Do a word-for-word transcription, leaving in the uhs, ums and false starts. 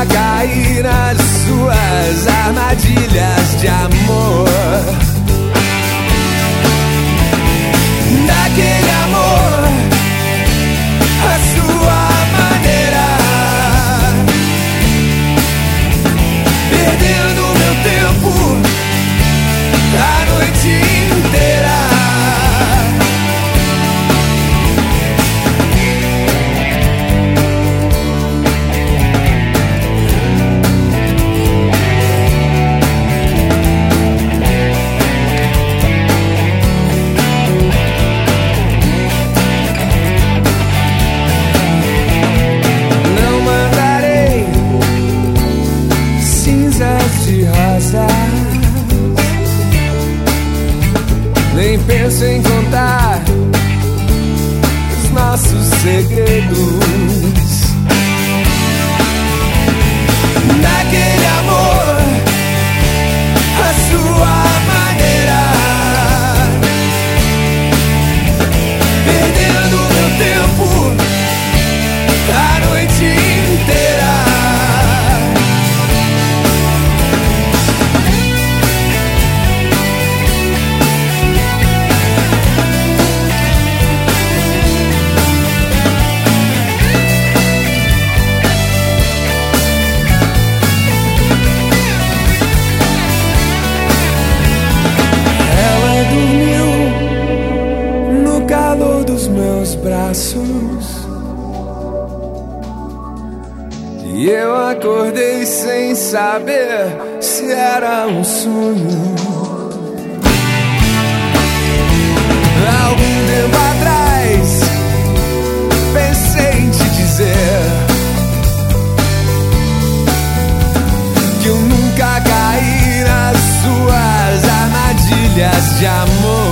nunca caí nas suas armadilhas de amor. Daquele amor, a sua maneira, perdendo meu tempo a noite inteira. Nem penso em contar os nossos segredos. Daquele amor, a sua maneira, perdendo meu tempo a noite inteira. Braços, e eu acordei sem saber se era um sonho. Algum tempo atrás pensei em te dizer que eu nunca caí nas suas armadilhas de amor.